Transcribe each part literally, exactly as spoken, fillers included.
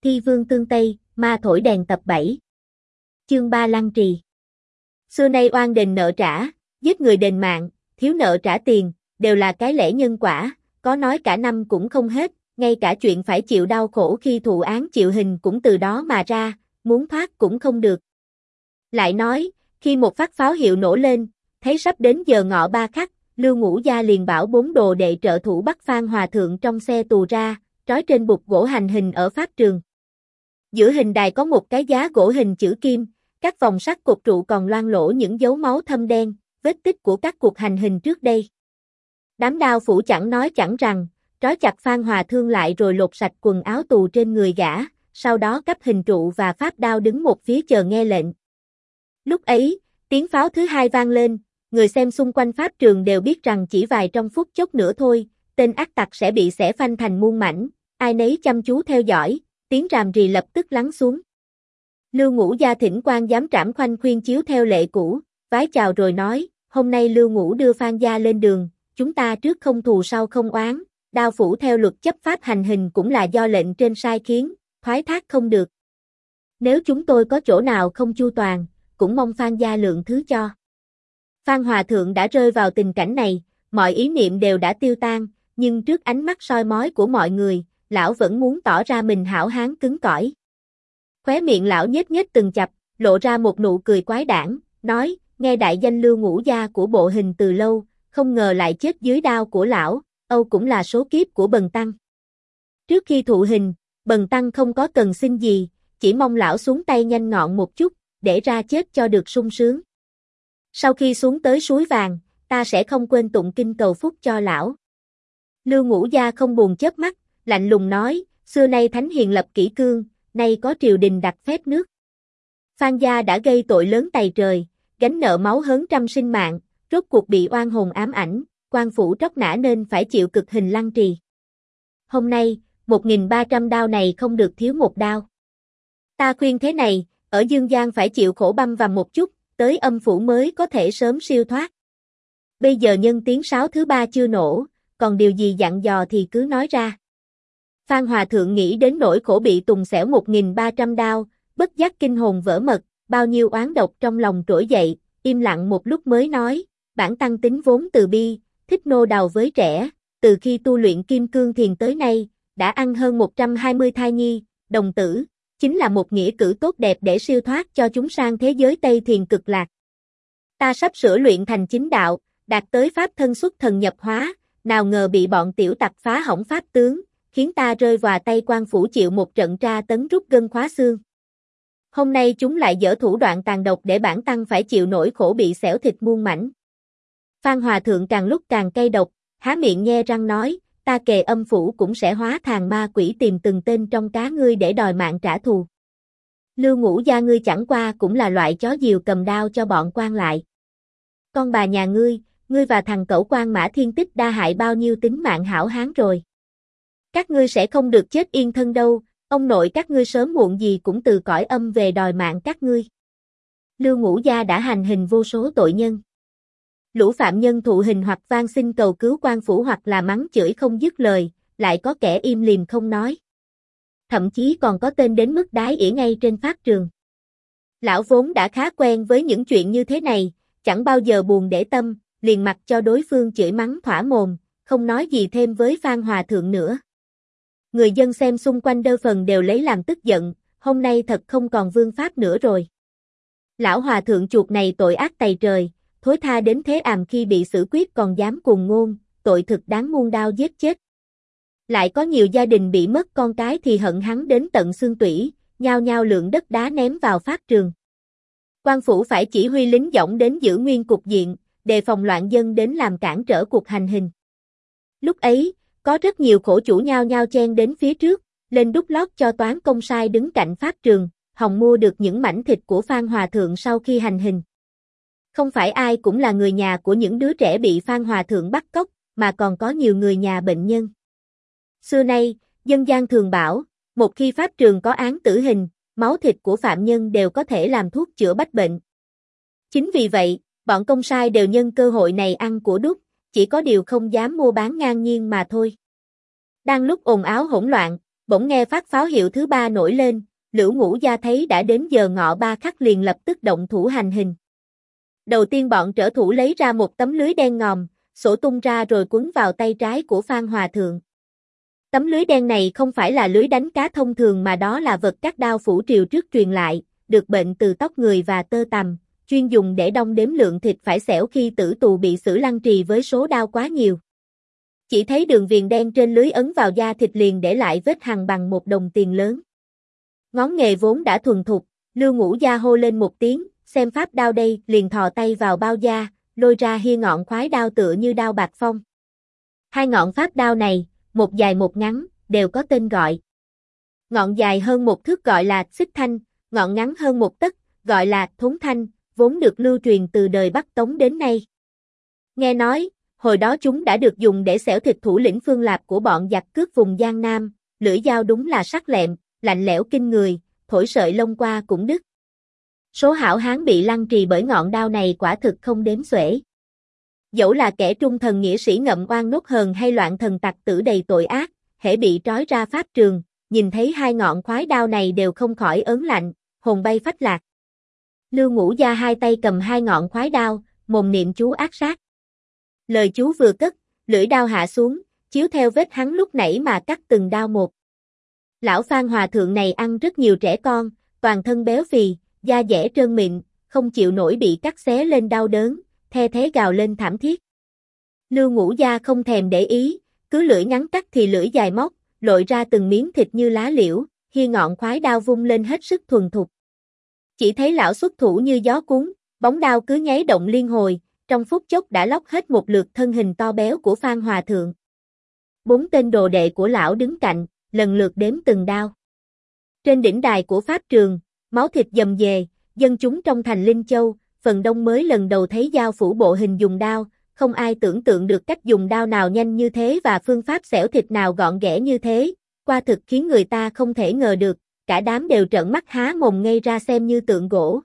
Thi vương tương Tây, ma thổi đèn tập bảy. Chương ba Lăng trì. Xưa nay oan đền nợ trả, giết người đền mạng, thiếu nợ trả tiền, đều là cái lẽ nhân quả, có nói cả năm cũng không hết, ngay cả chuyện phải chịu đau khổ khi thụ án chịu hình cũng từ đó mà ra, muốn thoát cũng không được. Lại nói, khi một phát pháo hiệu nổ lên, thấy sắp đến giờ ngọ ba khắc, Lưu Ngũ Gia liền bảo bốn đồ đệ trợ thủ bắt Phan Hòa Thượng trong xe tù ra, trói trên bục gỗ hành hình ở pháp trường. Giữa hình đài có một cái giá gỗ hình chữ kim, các vòng sắt cột trụ còn loang lổ những dấu máu thâm đen, vết tích của các cuộc hành hình trước đây. Đám đao phủ chẳng nói chẳng rằng, trói chặt Phan Hòa Thương lại rồi lột sạch quần áo tù trên người gã, sau đó cấp hình trụ và pháp đao đứng một phía chờ nghe lệnh. Lúc ấy, tiếng pháo thứ hai vang lên, người xem xung quanh pháp trường đều biết rằng chỉ vài trong phút chốc nữa thôi, tên ác tặc sẽ bị xẻ phanh thành muôn mảnh, ai nấy chăm chú theo dõi, tiếng ràm rì lập tức lắng xuống. Lưu Ngũ Gia thỉnh quan giám trảm khoanh khuyên chiếu theo lệ cũ, vái chào rồi nói, hôm nay Lưu Ngũ đưa Phan gia lên đường, chúng ta trước không thù sau không oán, đao phủ theo luật chấp pháp hành hình cũng là do lệnh trên sai khiến, thoái thác không được. Nếu chúng tôi có chỗ nào không chu toàn, cũng mong Phan gia lượng thứ cho. Phan Hòa Thượng đã rơi vào tình cảnh này, mọi ý niệm đều đã tiêu tan, nhưng trước ánh mắt soi mói của mọi người, lão vẫn muốn tỏ ra mình hảo hán cứng cỏi. Khóe miệng lão nhếch nhếch từng chập, lộ ra một nụ cười quái đản, nói, nghe đại danh Lưu Ngũ Gia của bộ hình từ lâu, không ngờ lại chết dưới đao của lão, âu cũng là số kiếp của Bần Tăng. Trước khi thụ hình, Bần Tăng không có cần xin gì, chỉ mong lão xuống tay nhanh ngọn một chút, để ra chết cho được sung sướng. Sau khi xuống tới suối vàng, ta sẽ không quên tụng kinh cầu phúc cho lão. Lưu Ngũ Gia không buồn chớp mắt, lạnh lùng nói, xưa nay thánh hiền lập kỷ cương, nay có triều đình đặt phép nước. Phan gia đã gây tội lớn tày trời, gánh nợ máu hớn trăm sinh mạng, rốt cuộc bị oan hồn ám ảnh, quan phủ tróc nã nên phải chịu cực hình lăng trì. Hôm nay, một nghìn ba trăm đao này không được thiếu một đao. Ta khuyên thế này, ở dương gian phải chịu khổ băm vằm một chút, tới âm phủ mới có thể sớm siêu thoát. Bây giờ nhân tiếng sáo thứ ba chưa nổ, còn điều gì dặn dò thì cứ nói ra. Phan Hòa Thượng nghĩ đến nỗi khổ bị tùng xẻo một nghìn ba trăm đao, bất giác kinh hồn vỡ mật, bao nhiêu oán độc trong lòng trỗi dậy, im lặng một lúc mới nói, bản tăng tính vốn từ bi, thích nô đào với trẻ, từ khi tu luyện kim cương thiền tới nay, đã ăn hơn một trăm hai mươi thai nhi, đồng tử, chính là một nghĩa cử tốt đẹp để siêu thoát cho chúng sang thế giới Tây thiền cực lạc. Ta sắp sửa luyện thành chính đạo, đạt tới pháp thân xuất thần nhập hóa, nào ngờ bị bọn tiểu tặc phá hỏng pháp tướng, khiến ta rơi vào tay quan phủ chịu một trận tra tấn rút gân khóa xương. Hôm nay chúng lại dở thủ đoạn tàn độc để bản tăng phải chịu nỗi khổ bị xẻo thịt muôn mảnh. Phan Hòa Thượng càng lúc càng cay độc, há miệng nhe răng nói, ta kề âm phủ cũng sẽ hóa thành ma quỷ tìm từng tên trong cá ngươi để đòi mạng trả thù. Lưu Ngũ Gia ngươi chẳng qua cũng là loại chó diều cầm đao cho bọn quan lại. Con bà nhà ngươi, ngươi và thằng cẩu quan Mã Thiên Tích đa hại bao nhiêu tính mạng hảo hán rồi. Các ngươi sẽ không được chết yên thân đâu, ông nội các ngươi sớm muộn gì cũng từ cõi âm về đòi mạng các ngươi. Lưu Ngũ Gia đã hành hình vô số tội nhân. Lũ phạm nhân thụ hình hoặc van xin cầu cứu quan phủ hoặc là mắng chửi không dứt lời, lại có kẻ im lìm không nói. Thậm chí còn có tên đến mức đái ỉa ngay trên pháp trường. Lão vốn đã khá quen với những chuyện như thế này, chẳng bao giờ buồn để tâm, liền mặc cho đối phương chửi mắng thỏa mồm, không nói gì thêm với Phan Hòa Thượng nữa. Người dân xem xung quanh đa phần đều lấy làm tức giận, hôm nay thật không còn vương pháp nữa rồi. Lão Hòa Thượng chuột này tội ác tày trời, thối tha đến thế àm khi bị xử quyết còn dám cùng ngôn, tội thực đáng muôn đao giết chết. Lại có nhiều gia đình bị mất con cái thì hận hắn đến tận xương tủy, nhao nhao lượng đất đá ném vào pháp trường. Quan phủ phải chỉ huy lính dõng đến giữ nguyên cục diện, đề phòng loạn dân đến làm cản trở cuộc hành hình. Lúc ấy, có rất nhiều khổ chủ nhao nhao chen đến phía trước, lên đút lót cho toán công sai đứng cạnh pháp trường, hòng mua được những mảnh thịt của Phan Hòa Thượng sau khi hành hình. Không phải ai cũng là người nhà của những đứa trẻ bị Phan Hòa Thượng bắt cóc, mà còn có nhiều người nhà bệnh nhân. Xưa nay, dân gian thường bảo, một khi pháp trường có án tử hình, máu thịt của phạm nhân đều có thể làm thuốc chữa bách bệnh. Chính vì vậy, bọn công sai đều nhân cơ hội này ăn của đúc, chỉ có điều không dám mua bán ngang nhiên mà thôi. Đang lúc ồn ào hỗn loạn, Bỗng nghe phát pháo hiệu thứ ba nổi lên, Lưu Ngũ Gia thấy đã đến giờ ngọ ba khắc liền lập tức động thủ hành hình. Đầu tiên bọn trở thủ lấy ra một tấm lưới đen ngòm, xổ tung ra rồi quấn vào tay trái của Phan Hòa Thượng. Tấm lưới đen này không phải là lưới đánh cá thông thường mà đó là vật cắt đao phủ triều trước truyền lại, được bệnh từ tóc người và tơ tằm, chuyên dùng để đong đếm lượng thịt phải xẻo khi tử tù bị xử lăng trì với số đao quá nhiều. Chỉ thấy đường viền đen trên lưới ấn vào da thịt liền để lại vết hằn bằng một đồng tiền lớn. Ngón nghề vốn đã thuần thục, Lưu Ngũ Gia hô lên một tiếng, xem pháp đao đây, liền thò tay vào bao da, lôi ra hia ngọn khoái đao tựa như đao bạc phong. Hai ngọn pháp đao này, một dài một ngắn, đều có tên gọi. Ngọn dài hơn một thước gọi là xích thanh, ngọn ngắn hơn một tấc, gọi là thốn thanh, vốn được lưu truyền từ đời Bắc Tống đến nay. Nghe nói, hồi đó chúng đã được dùng để xẻo thịt thủ lĩnh Phương Lạp của bọn giặc cướp vùng Giang Nam, lưỡi dao đúng là sắc lẹm, lạnh lẽo kinh người, thổi sợi lông qua cũng đứt. Số hảo hán bị lăng trì bởi ngọn đao này quả thực không đếm xuể. Dẫu là kẻ trung thần nghĩa sĩ ngậm oan nốt hờn hay loạn thần tặc tử đầy tội ác, hễ bị trói ra pháp trường, nhìn thấy hai ngọn khoái đao này đều không khỏi ớn lạnh, hồn bay phách lạc. Lưu Ngũ Gia hai tay cầm hai ngọn khoái đao, mồm niệm chú ác sát. Lời chú vừa cất, lưỡi đao hạ xuống, chiếu theo vết hắn lúc nãy mà cắt từng đao một. Lão Phan Hòa Thượng này ăn rất nhiều trẻ con, toàn thân béo phì, da dẻ trơn mịn, không chịu nổi bị cắt xé lên đau đớn, the thế gào lên thảm thiết. Lưu Ngũ Gia không thèm để ý, cứ lưỡi ngắn cắt thì lưỡi dài móc, lội ra từng miếng thịt như lá liễu, hia ngọn khoái đao vung lên hết sức thuần thục. Chỉ thấy lão xuất thủ như gió cuốn, bóng đao cứ nháy động liên hồi, trong phút chốc đã lóc hết một lượt thân hình to béo của Phan Hòa Thượng. Bốn tên đồ đệ của lão đứng cạnh, lần lượt đếm từng đao. Trên đỉnh đài của pháp trường, máu thịt dầm dề, dân chúng trong thành Linh Châu, phần đông mới lần đầu thấy dao phủ bộ hình dùng đao, không ai tưởng tượng được cách dùng đao nào nhanh như thế và phương pháp xẻo thịt nào gọn ghẽ như thế, qua thực khiến người ta không thể ngờ được, cả đám đều trợn mắt há mồm ngây ra xem như tượng gỗ.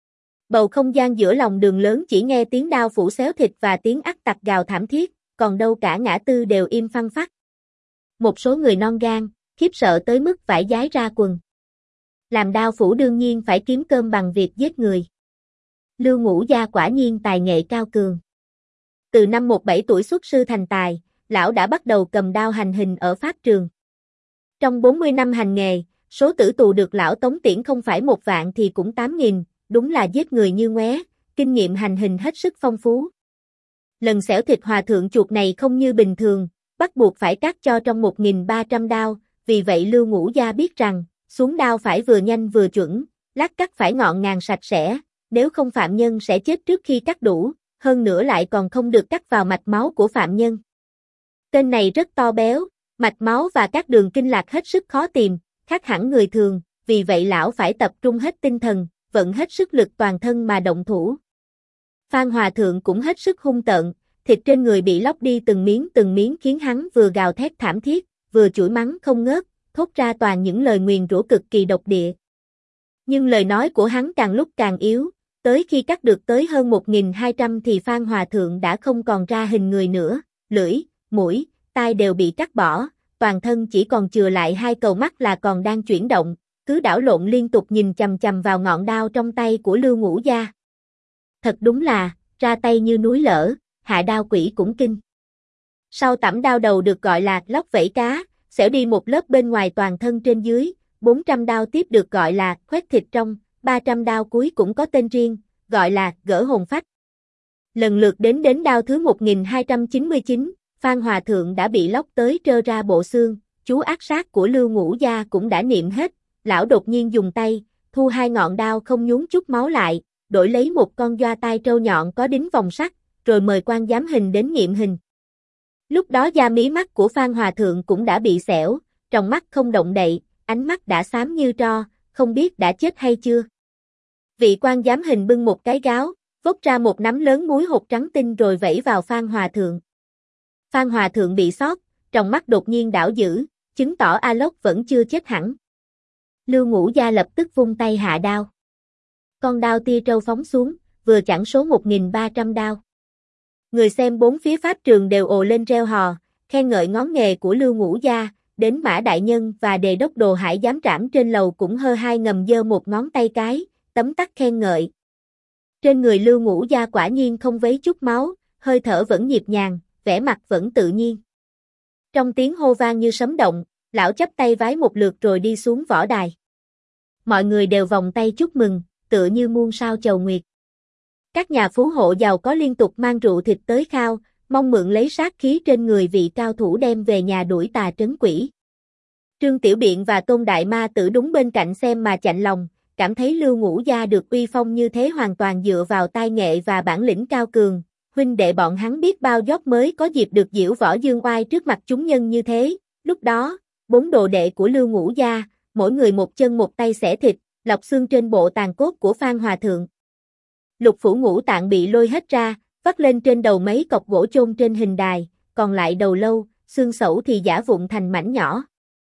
Bầu không gian giữa lòng đường lớn chỉ nghe tiếng đao phủ xéo thịt và tiếng ắt tặc gào thảm thiết, còn đâu cả ngã tư đều im phăng phắc. Một số người non gan, khiếp sợ tới mức vải giái ra quần. Làm đao phủ đương nhiên phải kiếm cơm bằng việc giết người. Lưu Ngũ Gia quả nhiên tài nghệ cao cường. Từ năm một bảy tuổi xuất sư thành tài, lão đã bắt đầu cầm đao hành hình ở pháp trường. Trong bốn mươi năm hành nghề, số tử tù được lão tống tiễn không phải một vạn thì cũng tám nghìn, đúng là giết người như ngoé, kinh nghiệm hành hình hết sức phong phú. Lần xẻo thịt hòa thượng chuột này không như bình thường, bắt buộc phải cắt cho trong một nghìn ba trăm đao, vì vậy Lưu Ngũ Gia biết rằng, xuống đao phải vừa nhanh vừa chuẩn, lát cắt phải ngọn ngàn sạch sẽ, nếu không phạm nhân sẽ chết trước khi cắt đủ, hơn nữa lại còn không được cắt vào mạch máu của phạm nhân. Tên này rất to béo, mạch máu và các đường kinh lạc hết sức khó tìm, khác hẳn người thường, vì vậy lão phải tập trung hết tinh thần, vận hết sức lực toàn thân mà động thủ. Phan Hòa Thượng cũng hết sức hung tợn, thịt trên người bị lóc đi từng miếng từng miếng khiến hắn vừa gào thét thảm thiết, vừa chửi mắng không ngớt, thốt ra toàn những lời nguyền rủa cực kỳ độc địa. Nhưng lời nói của hắn càng lúc càng yếu, tới khi cắt được tới hơn một nghìn hai trăm thì Phan Hòa Thượng đã không còn ra hình người nữa, lưỡi, mũi, tai đều bị cắt bỏ, toàn thân chỉ còn chừa lại hai cầu mắt là còn đang chuyển động, cứ đảo lộn liên tục nhìn chằm chằm vào ngọn đao trong tay của Lưu Ngũ Gia. Thật đúng là, ra tay như núi lở, hạ đao quỷ cũng kinh. Sau tẩm đao đầu được gọi là lóc vảy cá, xẻo đi một lớp bên ngoài toàn thân trên dưới, bốn trăm đao tiếp được gọi là khoét thịt trong, ba trăm đao cuối cũng có tên riêng, gọi là gỡ hồn phách. Lần lượt đến đến đao thứ một nghìn hai trăm chín mươi chín, Phan Hòa Thượng đã bị lóc tới trơ ra bộ xương, chú ác sát của Lưu Ngũ Gia cũng đã niệm hết, lão đột nhiên dùng tay, thu hai ngọn đao không nhúng chút máu lại, đổi lấy một con doa tai trâu nhọn có đính vòng sắt, rồi mời quan giám hình đến nghiệm hình. Lúc đó da mí mắt của Phan Hòa Thượng cũng đã bị xẻo, tròng mắt không động đậy, ánh mắt đã xám như tro, không biết đã chết hay chưa. Vị quan giám hình bưng một cái gáo, vốc ra một nắm lớn muối hột trắng tinh rồi vẩy vào Phan Hòa Thượng. Phan Hòa Thượng bị sót, tròng mắt đột nhiên đảo dữ, chứng tỏ A Lốc vẫn chưa chết hẳn. Lưu Ngũ Gia lập tức vung tay hạ đao. Con đao tia trâu phóng xuống, vừa chặn số một nghìn ba trăm đao. Người xem bốn phía pháp trường đều ồ lên reo hò, khen ngợi ngón nghề của Lưu Ngũ Gia, đến Mã Đại Nhân và Đề Đốc Đồ Hải giám trảm trên lầu cũng hơ hai ngầm giơ một ngón tay cái, tấm tắc khen ngợi. Trên người Lưu Ngũ Gia quả nhiên không vấy chút máu, hơi thở vẫn nhịp nhàng, vẻ mặt vẫn tự nhiên. Trong tiếng hô vang như sấm động, lão chắp tay vái một lượt rồi đi xuống võ đài. Mọi người đều vòng tay chúc mừng, tựa như muôn sao chầu nguyệt. Các nhà phú hộ giàu có liên tục mang rượu thịt tới khao, mong mượn lấy sát khí trên người vị cao thủ đem về nhà đuổi tà trấn quỷ. Trương Tiểu Biện và Tôn Đại Ma Tử đúng bên cạnh xem mà chạnh lòng, cảm thấy Lưu Ngũ Gia được uy phong như thế hoàn toàn dựa vào tài nghệ và bản lĩnh cao cường, huynh đệ bọn hắn biết bao dốc mới có dịp được diễu võ dương oai trước mặt chúng nhân như thế. Lúc đó, bốn đồ đệ của Lưu Ngũ Gia, mỗi người một chân một tay xẻ thịt, lọc xương trên bộ tàn cốt của Phan Hòa Thượng. Lục phủ ngũ tạng bị lôi hết ra, vắt lên trên đầu mấy cọc gỗ chôn trên hình đài, còn lại đầu lâu, xương sẩu thì giã vụn thành mảnh nhỏ.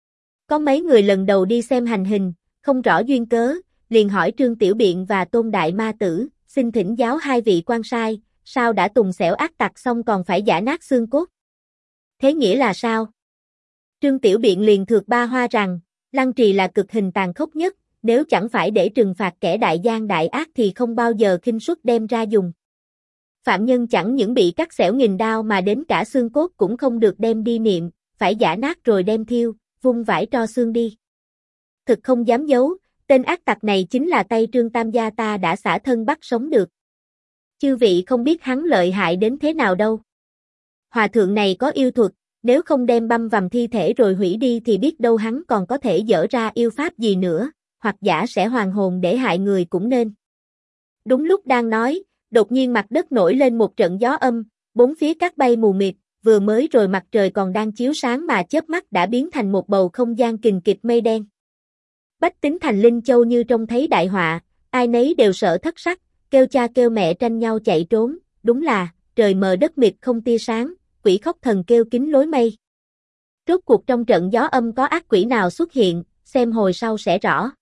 Có mấy người lần đầu đi xem hành hình, không rõ duyên cớ, liền hỏi Trương Tiểu Biện và Tôn Đại Ma Tử, xin thỉnh giáo hai vị quan sai, sao đã tùng xẻo ác tặc xong còn phải giã nát xương cốt? Thế nghĩa là sao? Trương Tiểu Biện liền thượt ba hoa rằng, lăng trì là cực hình tàn khốc nhất, nếu chẳng phải để trừng phạt kẻ đại gian đại ác thì không bao giờ khinh suất đem ra dùng. Phạm nhân chẳng những bị cắt xẻo nghìn đao mà đến cả xương cốt cũng không được đem đi niệm, phải giã nát rồi đem thiêu, vung vải tro xương đi. Thực không dám giấu, tên ác tặc này chính là tay Trương Tam gia ta đã xả thân bắt sống được. Chư vị không biết hắn lợi hại đến thế nào đâu. Hòa thượng này có yêu thuật, nếu không đem băm vằm thi thể rồi hủy đi thì biết đâu hắn còn có thể dở ra yêu pháp gì nữa, hoặc giả sẽ hoàn hồn để hại người cũng nên. Đúng lúc đang nói, đột nhiên mặt đất nổi lên một trận gió âm, bốn phía cát bay mù mịt, vừa mới rồi mặt trời còn đang chiếu sáng mà chớp mắt đã biến thành một bầu không gian kình kịch mây đen. Bách Tính thành Linh Châu như trông thấy đại họa, ai nấy đều sợ thất sắc, kêu cha kêu mẹ tranh nhau chạy trốn, đúng là, trời mờ đất mịt không tia sáng, quỷ khóc thần kêu kín lối mây. Rốt cuộc trong trận gió âm có ác quỷ nào xuất hiện, xem hồi sau sẽ rõ.